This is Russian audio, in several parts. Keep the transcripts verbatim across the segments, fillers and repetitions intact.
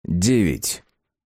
Девять.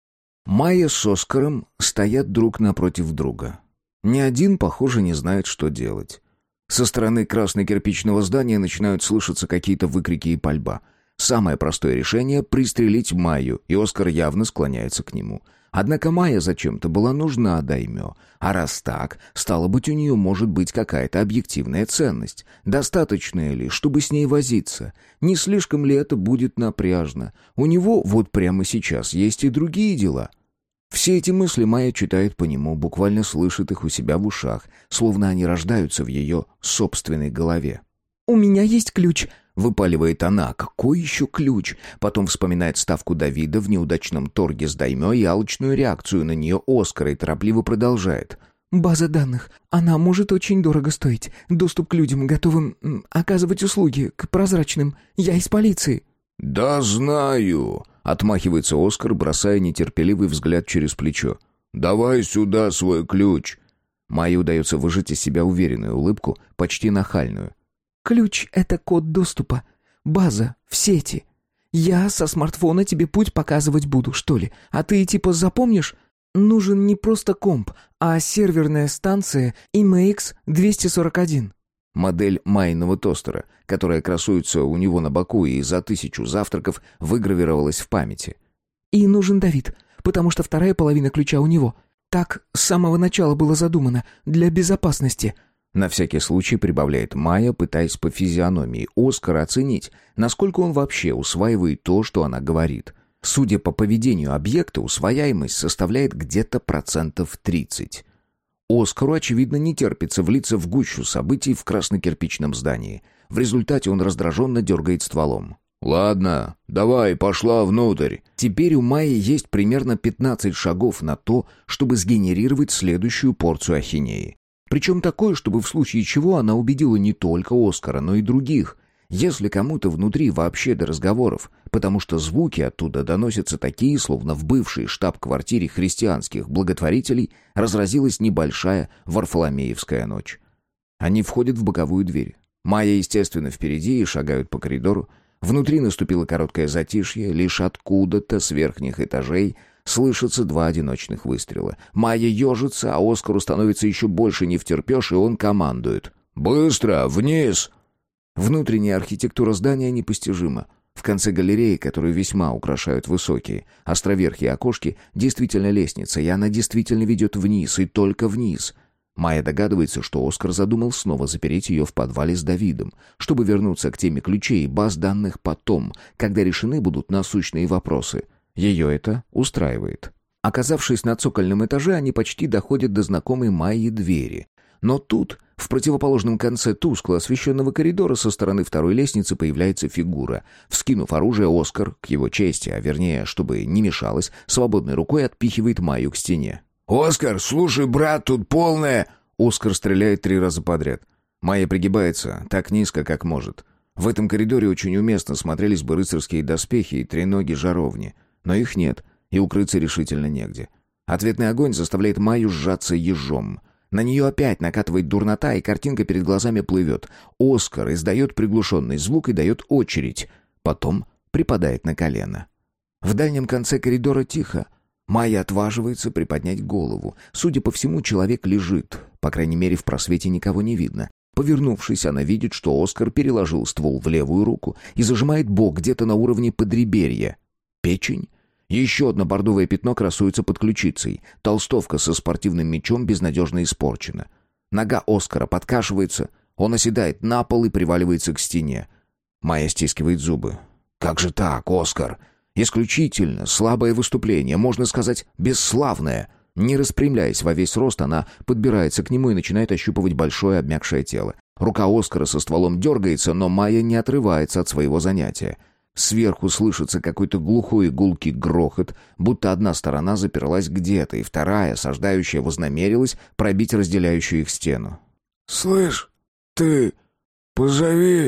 Майя с Оскаром стоят друг напротив друга. Ни один, похоже, не знает, что делать. Со стороны красно-кирпичного здания начинают слышаться какие-то выкрики и пальба. Самое простое решение — пристрелить Майю, и Оскар явно склоняется к нему. Однако Майя зачем-то была нужна даймё, а раз так, стало быть, у нее может быть какая-то объективная ценность. Достаточная ли, чтобы с ней возиться? Не слишком ли это будет напряжно? У него вот прямо сейчас есть и другие дела. Все эти мысли Майя читает по нему, буквально слышит их у себя в ушах, словно они рождаются в ее собственной голове. «У меня есть ключ», — выпаливает она. Какой еще ключ? Потом вспоминает ставку Давида в неудачном торге с даймё и алчную реакцию на нее Оскара и торопливо продолжает. «База данных. Она может очень дорого стоить. Доступ к людям, готовым м, оказывать услуги, к прозрачным. Я из полиции». «Да знаю», — отмахивается Оскар, бросая нетерпеливый взгляд через плечо. «Давай сюда свой ключ». Майе удается выжать из себя уверенную улыбку, почти нахальную. «Ключ — это код доступа. База в сети. Я со смартфона тебе путь показывать буду, что ли? А ты типа запомнишь? Нужен не просто комп, а серверная станция эм икс двести сорок один». Модель Майиного тостера, которая красуется у него на боку и за тысячу завтраков выгравировалась в памяти. «И нужен Давид, потому что вторая половина ключа у него. Так с самого начала было задумано, для безопасности». На всякий случай прибавляет Майя, пытаясь по физиономии Оскара оценить, насколько он вообще усваивает то, что она говорит. Судя по поведению объекта, усвояемость составляет где-то процентов тридцать. Оскару, очевидно, не терпится влиться в гущу событий в красно-кирпичном здании. В результате он раздраженно дергает стволом. «Ладно, давай, пошла внутрь». Теперь у Майи есть примерно пятнадцать шагов на то, чтобы сгенерировать следующую порцию ахинеи. Причем такое, чтобы в случае чего она убедила не только Оскара, но и других. Если кому-то внутри вообще до разговоров, потому что звуки оттуда доносятся такие, словно в бывшей штаб-квартире христианских благотворителей разразилась небольшая Варфоломеевская ночь. Они входят в боковую дверь. Майя, естественно, впереди и шагают по коридору. Внутри наступило короткое затишье, лишь откуда-то с верхних этажей слышатся два одиночных выстрела. Майя ежится, а Оскару становится еще больше невтерпеж, и он командует. «Быстро! Вниз!» Внутренняя архитектура здания непостижима. В конце галереи, которую весьма украшают высокие, островерхие окошки, действительно лестница, и она действительно ведет вниз, и только вниз. Майя догадывается, что Оскар задумал снова запереть ее в подвале с Давидом, чтобы вернуться к теме ключей и баз данных потом, когда решены будут насущные вопросы. Ее это устраивает. Оказавшись на цокольном этаже, они почти доходят до знакомой Майи двери. Но тут, в противоположном конце тускло освещенного коридора, со стороны второй лестницы появляется фигура. Вскинув оружие, Оскар, к его чести, а вернее, чтобы не мешалось, свободной рукой отпихивает Майю к стене. «Оскар, слушай, брат, тут полная...» Оскар стреляет три раза подряд. Майя пригибается так низко, как может. В этом коридоре очень уместно смотрелись бы рыцарские доспехи и треноги жаровни. Но их нет, и укрыться решительно негде. Ответный огонь заставляет Майю сжаться ежом. На нее опять накатывает дурнота, и картинка перед глазами плывет. Оскар издает приглушенный звук и дает очередь. Потом припадает на колено. В дальнем конце коридора тихо. Майя отваживается приподнять голову. Судя по всему, человек лежит. По крайней мере, в просвете никого не видно. Повернувшись, она видит, что Оскар переложил ствол в левую руку и зажимает бок где-то на уровне подреберья. Печень? Еще одно бордовое пятно красуется под ключицей. Толстовка со спортивным мечом безнадежно испорчена. Нога Оскара подкашивается. Он оседает на пол и приваливается к стене. Майя стискивает зубы. «Как же так, Оскар? Исключительно слабое выступление, можно сказать, бесславное». Не распрямляясь во весь рост, она подбирается к нему и начинает ощупывать большое обмякшее тело. Рука Оскара со стволом дергается, но Майя не отрывается от своего занятия. Сверху слышится какой-то глухой и гулкий грохот, будто одна сторона заперлась где-то, и вторая, осаждающая, вознамерилась пробить разделяющую их стену. «Слышь, ты позови...»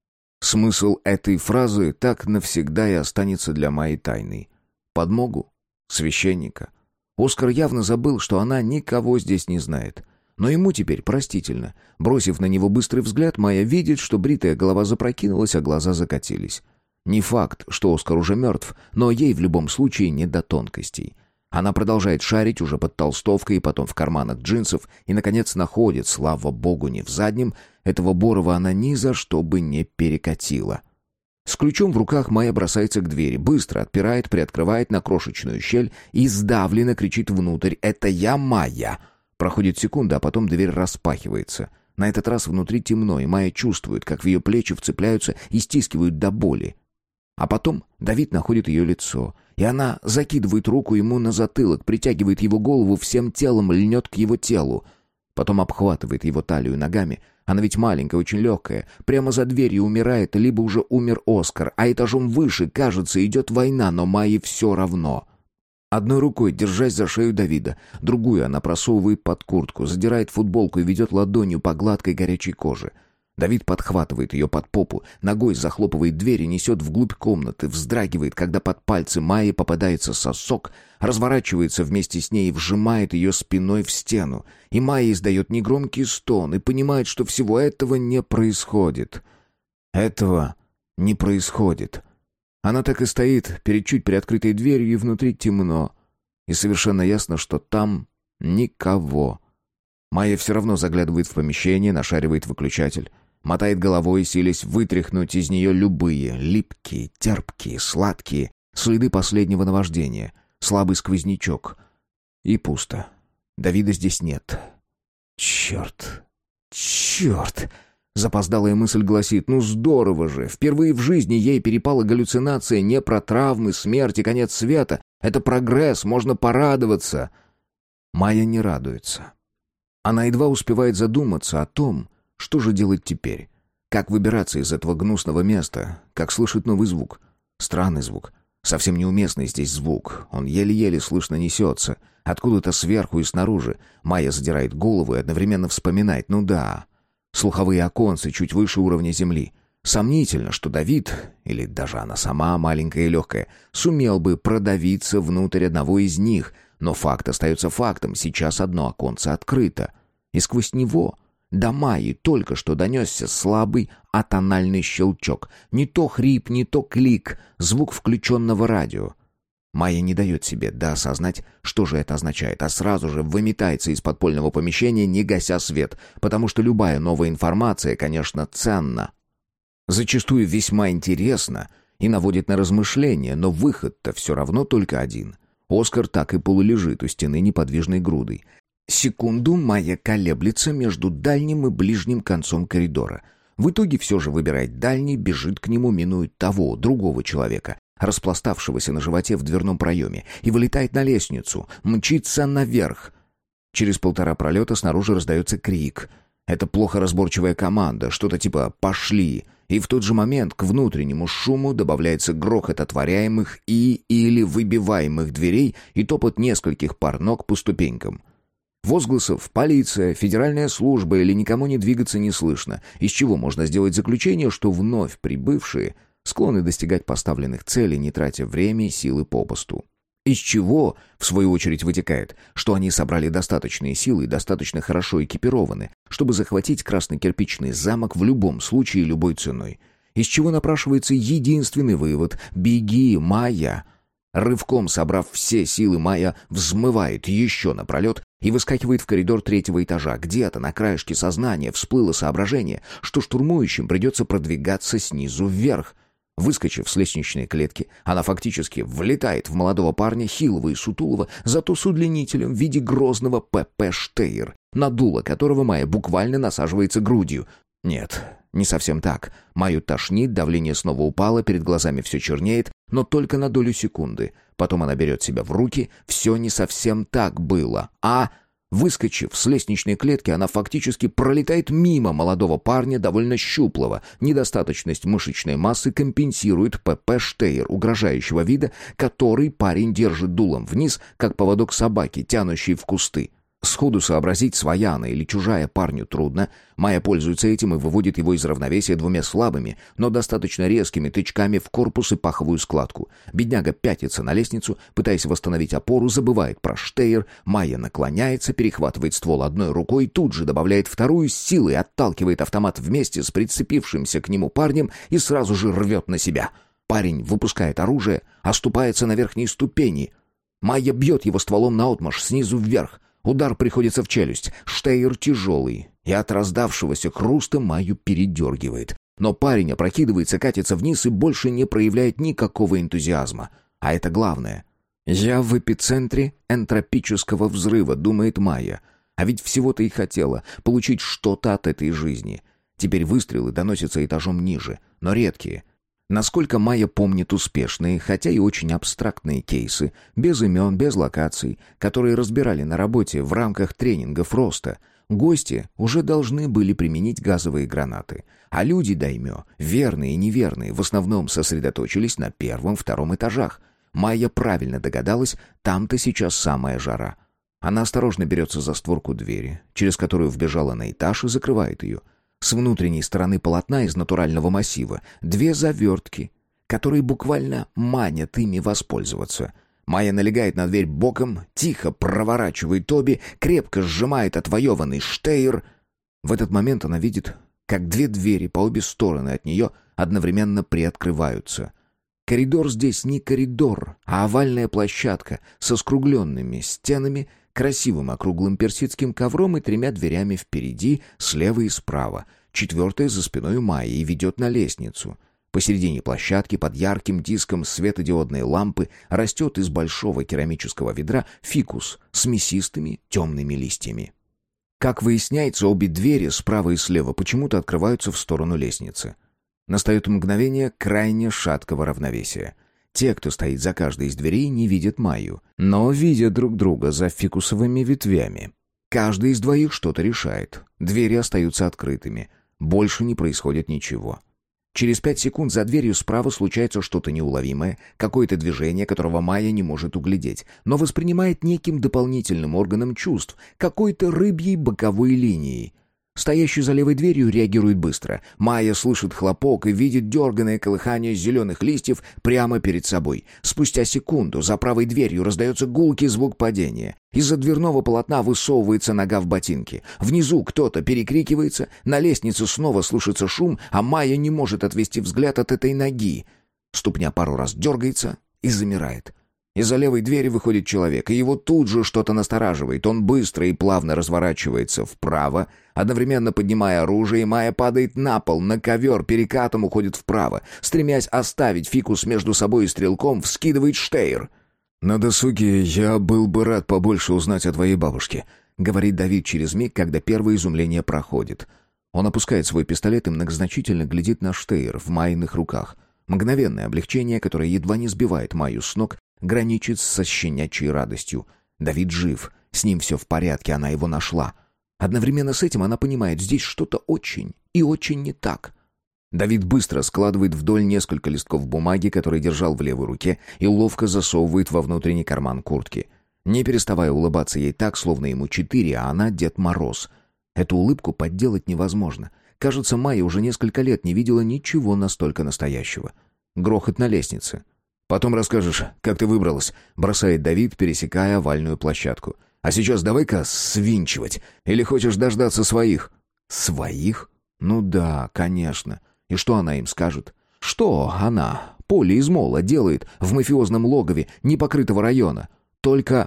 Смысл этой фразы так навсегда и останется для Майи тайной. Подмогу? Священника? Оскар явно забыл, что она никого здесь не знает. Но ему теперь простительно. Бросив на него быстрый взгляд, Майя видит, что бритая голова запрокинулась, а глаза закатились. Не факт, что Оскар уже мертв, но ей в любом случае не до тонкостей. Она продолжает шарить уже под толстовкой и потом в карманах джинсов и, наконец, находит, слава богу, не в заднем, этого Борова она ни за что бы не перекатила. С ключом в руках Майя бросается к двери, быстро отпирает, приоткрывает на крошечную щель и сдавленно кричит внутрь: «Это я, Майя!». Проходит секунда, а потом дверь распахивается. На этот раз внутри темно, и Майя чувствует, как в ее плечи вцепляются и стискивают до боли. А потом Давид находит ее лицо, и она закидывает руку ему на затылок, притягивает его голову всем телом, льнет к его телу. Потом обхватывает его талию ногами. Она ведь маленькая, очень легкая. Прямо за дверью умирает, либо уже умер Оскар, а этажом выше, кажется, идет война, но Майе все равно. Одной рукой, держась за шею Давида, другую она просовывает под куртку, задирает футболку и ведет ладонью по гладкой горячей коже. Давид подхватывает ее под попу, ногой захлопывает дверь и несет вглубь комнаты, вздрагивает, когда под пальцы Майи попадается сосок, разворачивается вместе с ней и вжимает ее спиной в стену. И Майя издает негромкий стон и понимает, что всего этого не происходит. Этого не происходит. Она так и стоит перед чуть приоткрытой дверью, и внутри темно. И совершенно ясно, что там никого. Майя все равно заглядывает в помещение, нашаривает выключатель. Мотает головой, силясь вытряхнуть из нее любые, липкие, терпкие, сладкие, следы последнего наваждения, слабый сквознячок. И пусто. Давида здесь нет. Черт, черт! Запоздалая мысль гласит: ну здорово же, впервые в жизни ей перепала галлюцинация не про травмы, смерть и конец света. Это прогресс, можно порадоваться. Майя не радуется. Она едва успевает задуматься о том, что же делать теперь? Как выбираться из этого гнусного места? Как слышать новый звук? Странный звук. Совсем неуместный здесь звук. Он еле-еле слышно несется. Откуда-то сверху и снаружи. Майя задирает голову и одновременно вспоминает: ну да, слуховые оконцы чуть выше уровня земли. Сомнительно, что Давид, или даже она сама, маленькая и легкая, сумел бы продавиться внутрь одного из них. Но факт остается фактом. Сейчас одно оконце открыто. И сквозь него до Майи только что донесся слабый атональный щелчок. Не то хрип, не то клик, звук включенного радио. Майя не дает себе доосознать, что же это означает, а сразу же выметается из подпольного помещения, не гася свет, потому что любая новая информация, конечно, ценна. Зачастую весьма интересна и наводит на размышления, но выход-то все равно только один. Оскар так и полулежит у стены неподвижной грудой. Секунду Майя колеблется между дальним и ближним концом коридора. В итоге все же выбирает дальний, бежит к нему, минует того, другого человека, распластавшегося на животе в дверном проеме, и вылетает на лестницу, мчится наверх. Через полтора пролета снаружи раздается крик. Это плохо разборчивая команда, что-то типа «пошли». И в тот же момент к внутреннему шуму добавляется грохот отворяемых и или выбиваемых дверей и топот нескольких пар ног по ступенькам. Возгласов «полиция», «федеральная служба» или «никому не двигаться» не слышно, из чего можно сделать заключение, что вновь прибывшие склонны достигать поставленных целей, не тратя время и силы попусту. Из чего, в свою очередь, вытекает, что они собрали достаточные силы и достаточно хорошо экипированы, чтобы захватить красно-кирпичный замок в любом случае и любой ценой. Из чего напрашивается единственный вывод: «Беги, Майя!». Рывком собрав все силы, Майя взмывает еще напролет и выскакивает в коридор третьего этажа. Где-то на краешке сознания всплыло соображение, что штурмующим придется продвигаться снизу вверх. Выскочив с лестничной клетки, она фактически влетает в молодого парня, хилого и сутулого, зато с удлинителем в виде грозного ПП «Штейр», на дуло которого Майя буквально насаживается грудью. Нет, не совсем так. Майю тошнит, давление снова упало, перед глазами все чернеет, но только на долю секунды. Потом она берет себя в руки, все не совсем так было, а... Выскочив с лестничной клетки, она фактически пролетает мимо молодого парня, довольно щуплого. Недостаточность мышечной массы компенсирует ПП «Штейр» угрожающего вида, который парень держит дулом вниз, как поводок собаки, тянущий в кусты. Сходу сообразить, своя она или чужая, парню трудно. Майя пользуется этим и выводит его из равновесия двумя слабыми, но достаточно резкими тычками в корпус и паховую складку. Бедняга пятится на лестницу, пытаясь восстановить опору, забывает про «Штейр». Майя наклоняется, перехватывает ствол одной рукой, тут же добавляет вторую, с силой отталкивает автомат вместе с прицепившимся к нему парнем и сразу же рвет на себя. Парень выпускает оружие, оступается на верхней ступени. Майя бьет его стволом наотмашь, снизу вверх. Удар приходится в челюсть. Штейр тяжелый, и от раздавшегося хруста Майю передергивает. Но парень опрокидывается, катится вниз и больше не проявляет никакого энтузиазма. А это главное. «Я в эпицентре энтропического взрыва», — думает Майя. А ведь всего-то и хотела получить что-то от этой жизни. Теперь выстрелы доносятся этажом ниже, но редкие. Насколько Майя помнит успешные, хотя и очень абстрактные кейсы, без имен, без локаций, которые разбирали на работе в рамках тренингов роста, гости уже должны были применить газовые гранаты. А люди даймё, верные и неверные, в основном сосредоточились на первом, втором этажах. Майя правильно догадалась, там-то сейчас самая жара. Она осторожно берется за створку двери, через которую вбежала на этаж, и закрывает ее. С внутренней стороны полотна из натурального массива две завертки, которые буквально манят ими воспользоваться. Майя налегает на дверь боком, тихо проворачивает обе, крепко сжимает отвоеванный штейр. В этот момент она видит, как две двери по обе стороны от нее одновременно приоткрываются. Коридор здесь не коридор, а овальная площадка со скругленными стенами, красивым округлым персидским ковром и тремя дверями впереди, слева и справа. Четвертая за спиной Майи и ведет на лестницу. Посередине площадки под ярким диском светодиодной лампы растет из большого керамического ведра фикус с мясистыми темными листьями. Как выясняется, обе двери справа и слева почему-то открываются в сторону лестницы. Настает мгновение крайне шаткого равновесия. Те, кто стоит за каждой из дверей, не видят Майю, но видят друг друга за фикусовыми ветвями. Каждый из двоих что-то решает. Двери остаются открытыми. Больше не происходит ничего. Через пять секунд за дверью справа случается что-то неуловимое, какое-то движение, которого Майя не может углядеть, но воспринимает неким дополнительным органом чувств, какой-то рыбьей боковой линией. Стоящий за левой дверью реагирует быстро. Майя слышит хлопок и видит дерганное колыхание зеленых листьев прямо перед собой. Спустя секунду за правой дверью раздается гулкий звук падения. Из-за дверного полотна высовывается нога в ботинке. Внизу кто-то перекрикивается, на лестнице снова слышится шум, а Майя не может отвести взгляд от этой ноги. Ступня пару раз дергается и замирает. Из-за левой двери выходит человек, и его тут же что-то настораживает. Он быстро и плавно разворачивается вправо, одновременно поднимая оружие, и Майя падает на пол, на ковер, перекатом уходит вправо. Стремясь оставить фикус между собой и стрелком, вскидывает штейр. «На досуге я был бы рад побольше узнать о твоей бабушке», — говорит Давид через миг, когда первое изумление проходит. Он опускает свой пистолет и многозначительно глядит на штейр в Майиных руках. Мгновенное облегчение, которое едва не сбивает Майю с ног, граничит со щенячьей радостью. Давид жив, с ним все в порядке, она его нашла. Одновременно с этим она понимает, здесь что-то очень и очень не так. Давид быстро складывает вдоль несколько листков бумаги, которые держал в левой руке, и ловко засовывает во внутренний карман куртки. Не переставая улыбаться ей так, словно ему четыре, а она Дед Мороз. Эту улыбку подделать невозможно. Кажется, Майя уже несколько лет не видела ничего настолько настоящего. Грохот на лестнице. «Потом расскажешь, как ты выбралась», — бросает Давид, пересекая овальную площадку. «А сейчас давай-ка свинчивать. Или хочешь дождаться своих?» «Своих? Ну да, конечно. И что она им скажет? Что она, Поля из Мола, делает в мафиозном логове непокрытого района? Только...»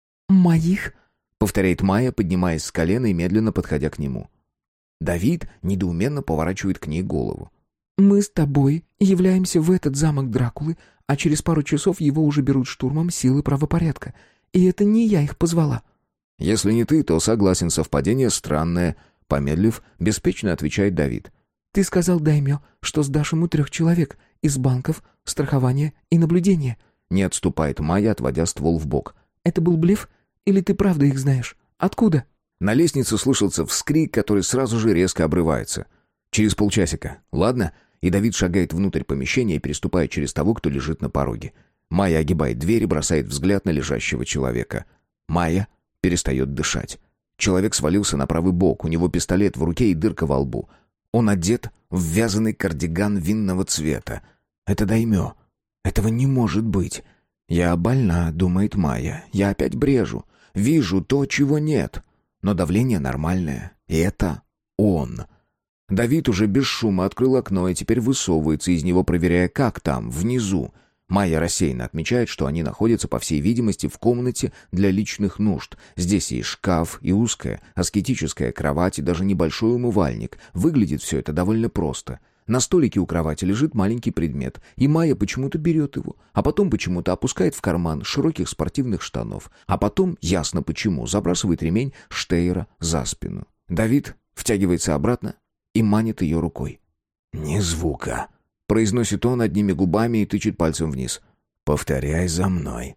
«Моих?» — повторяет Майя, поднимаясь с колена и медленно подходя к нему. Давид недоуменно поворачивает к ней голову. «Мы с тобой являемся в этот замок Дракулы, а через пару часов его уже берут штурмом силы правопорядка. И это не я их позвала». «Если не ты, то согласен, совпадение странное», — помедлив, беспечно отвечает Давид. «Ты сказал даймё, что сдашь ему трех человек из банков, страхования и наблюдения». Не отступает Майя, отводя ствол в бок. «Это был блеф? Или ты правда их знаешь? Откуда?» На лестнице слышался вскрик, который сразу же резко обрывается. «Через полчасика, ладно?» И Давид шагает внутрь помещения, переступая через того, кто лежит на пороге. Майя огибает дверь и бросает взгляд на лежащего человека. Майя перестает дышать. Человек свалился на правый бок, у него пистолет в руке и дырка во лбу. Он одет в вязаный кардиган винного цвета. Это даймё. Этого не может быть. «Я больна», — думает Майя. «Я опять брежу. Вижу то, чего нет. Но давление нормальное. И это он». Давид уже без шума открыл окно и теперь высовывается из него, проверяя, как там, внизу. Майя рассеянно отмечает, что они находятся, по всей видимости, в комнате для личных нужд. Здесь есть шкаф и узкая, аскетическая кровать и даже небольшой умывальник. Выглядит все это довольно просто. На столике у кровати лежит маленький предмет, и Майя почему-то берет его, а потом почему-то опускает в карман широких спортивных штанов, а потом, ясно почему, забрасывает ремень Штейра за спину. Давид втягивается обратно и манит ее рукой. «Ни звука», — произносит он одними губами и тычет пальцем вниз. «Повторяй за мной».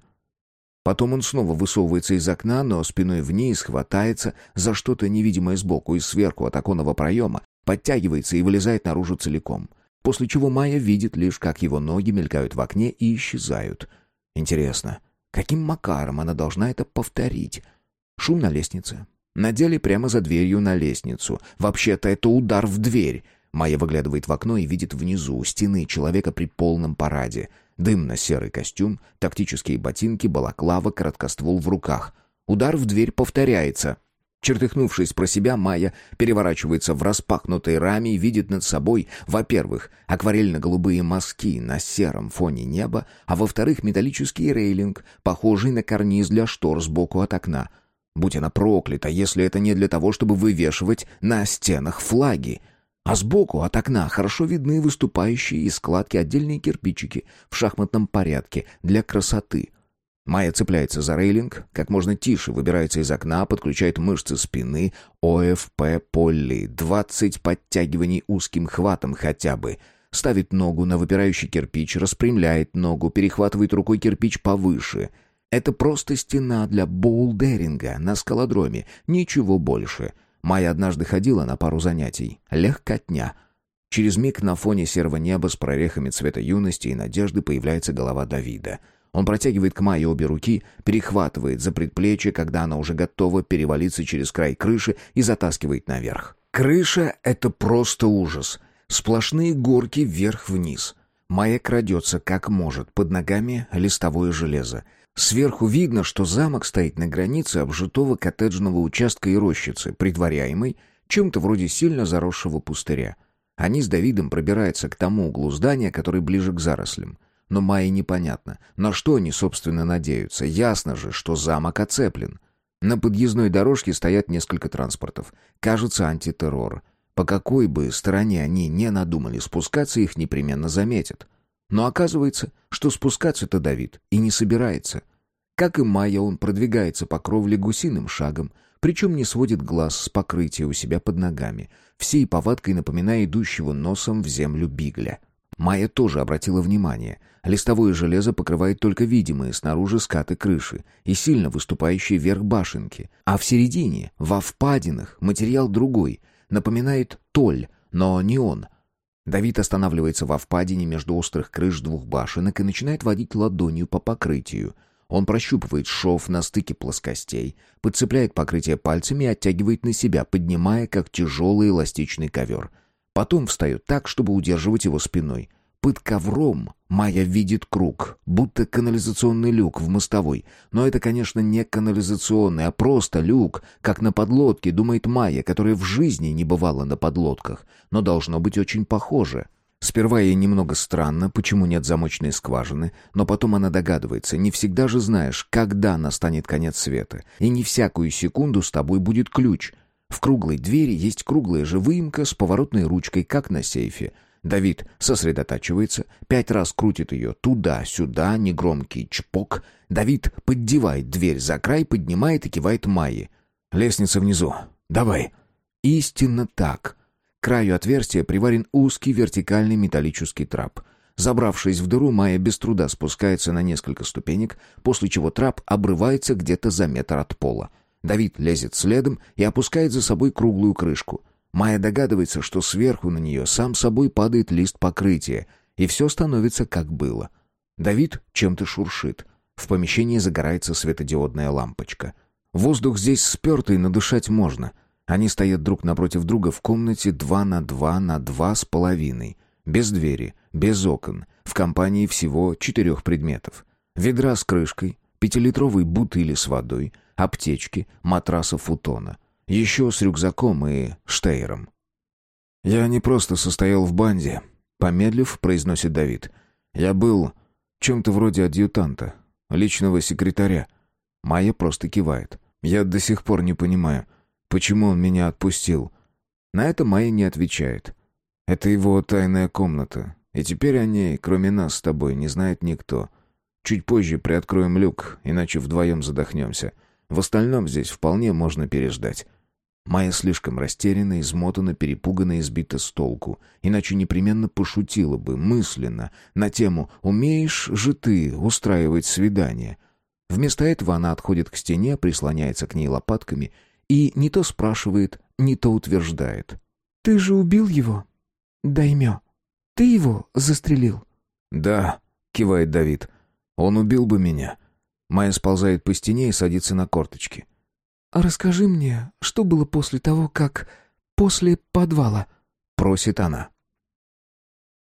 Потом он снова высовывается из окна, но спиной вниз хватается за что-то невидимое сбоку и сверху от оконного проема, подтягивается и вылезает наружу целиком. После чего Майя видит лишь, как его ноги мелькают в окне и исчезают. Интересно, каким макаром она должна это повторить? Шум на лестнице. На деле прямо за дверью на лестницу. Вообще-то это удар в дверь. Майя выглядывает в окно и видит внизу, у стены, человека при полном параде. Дымно-серый костюм, тактические ботинки, балаклава, короткоствол в руках. Удар в дверь повторяется. Чертыхнувшись про себя, Майя переворачивается в распахнутой раме и видит над собой, во-первых, акварельно-голубые мазки на сером фоне неба, а во-вторых, металлический рейлинг, похожий на карниз для штор сбоку от окна. Будь она проклята, если это не для того, чтобы вывешивать на стенах флаги. А сбоку от окна хорошо видны выступающие из складки отдельные кирпичики в шахматном порядке для красоты. Майя цепляется за рейлинг, как можно тише выбирается из окна, подключает мышцы спины, ОФП Полли, двадцать подтягиваний узким хватом хотя бы. Ставит ногу на выпирающий кирпич, распрямляет ногу, перехватывает рукой кирпич повыше. Это просто стена для боулдеринга на скалодроме, ничего больше. Майя однажды ходила на пару занятий. Легкотня. Через миг на фоне серого неба с прорехами цвета юности и надежды появляется голова Давида. Он протягивает к Майе обе руки, перехватывает за предплечье, когда она уже готова перевалиться через край крыши и затаскивает наверх. Крыша — это просто ужас. Сплошные горки вверх-вниз. Майя крадется как может, под ногами листовое железо. Сверху видно, что замок стоит на границе обжитого коттеджного участка и рощицы, предваряемой чем-то вроде сильно заросшего пустыря. Они с Давидом пробираются к тому углу здания, который ближе к зарослям. Но Майе непонятно, на что они, собственно, надеются. Ясно же, что замок оцеплен. На подъездной дорожке стоят несколько транспортов. Кажется, антитеррор. По какой бы стороне они не надумали спускаться, их непременно заметят. Но оказывается, что спускаться-то Давид и не собирается. Как и Майя, он продвигается по кровле гусиным шагом, причем не сводит глаз с покрытия у себя под ногами, всей повадкой напоминая идущего носом в землю бигля. Майя тоже обратила внимание. Листовое железо покрывает только видимые снаружи скаты крыши и сильно выступающие вверх башенки, а в середине, во впадинах, материал другой, напоминает толь, но не он. Давид останавливается во впадине между острых крыш двух башенок и начинает водить ладонью по покрытию. Он прощупывает шов на стыке плоскостей, подцепляет покрытие пальцами и оттягивает на себя, поднимая, как тяжелый эластичный ковер. Потом встает так, чтобы удерживать его спиной. Под ковром Майя видит круг, будто канализационный люк в мостовой. Но это, конечно, не канализационный, а просто люк, как на подлодке, думает Майя, которая в жизни не бывала на подлодках, но должно быть очень похоже. Сперва ей немного странно, почему нет замочной скважины, но потом она догадывается, не всегда же знаешь, когда настанет конец света, и не всякую секунду с тобой будет ключ. В круглой двери есть круглая же выемка с поворотной ручкой, как на сейфе. Давид сосредотачивается, пять раз крутит ее туда-сюда, негромкий чпок. Давид поддевает дверь за край, поднимает и кивает Майе. «Лестница внизу. Давай». Истинно так. К краю отверстия приварен узкий вертикальный металлический трап. Забравшись в дыру, Майя без труда спускается на несколько ступенек, после чего трап обрывается где-то за метр от пола. Давид лезет следом и опускает за собой круглую крышку. Майя догадывается, что сверху на нее сам собой падает лист покрытия, и все становится как было. Давид чем-то шуршит. В помещении загорается светодиодная лампочка. Воздух здесь спертый, но дышать можно. Они стоят друг напротив друга в комнате два на два на два с половиной. Без двери, без окон, в компании всего четырех предметов. Ведра с крышкой, пятилитровые бутыли с водой, аптечки, матраса футона. Еще с рюкзаком и штейром. «Я не просто состоял в банде», — помедлив, произносит Давид. «Я был чем-то вроде адъютанта, личного секретаря». Майя просто кивает. «Я до сих пор не понимаю, почему он меня отпустил». На это Майя не отвечает. «Это его тайная комната, и теперь о ней, кроме нас с тобой, не знает никто. Чуть позже приоткроем люк, иначе вдвоем задохнемся. В остальном здесь вполне можно переждать». Майя слишком растеряна, измотана, перепугана и сбита с толку. Иначе непременно пошутила бы, мысленно, на тему «Умеешь же ты устраивать свидание?». Вместо этого она отходит к стене, прислоняется к ней лопатками и не то спрашивает, не то утверждает. «Ты же убил его, Даймё? Ты его застрелил?» «Да», — кивает Давид. «Он убил бы меня». Майя сползает по стене и садится на корточки. «А расскажи мне, что было после того, как... после подвала?» — просит она.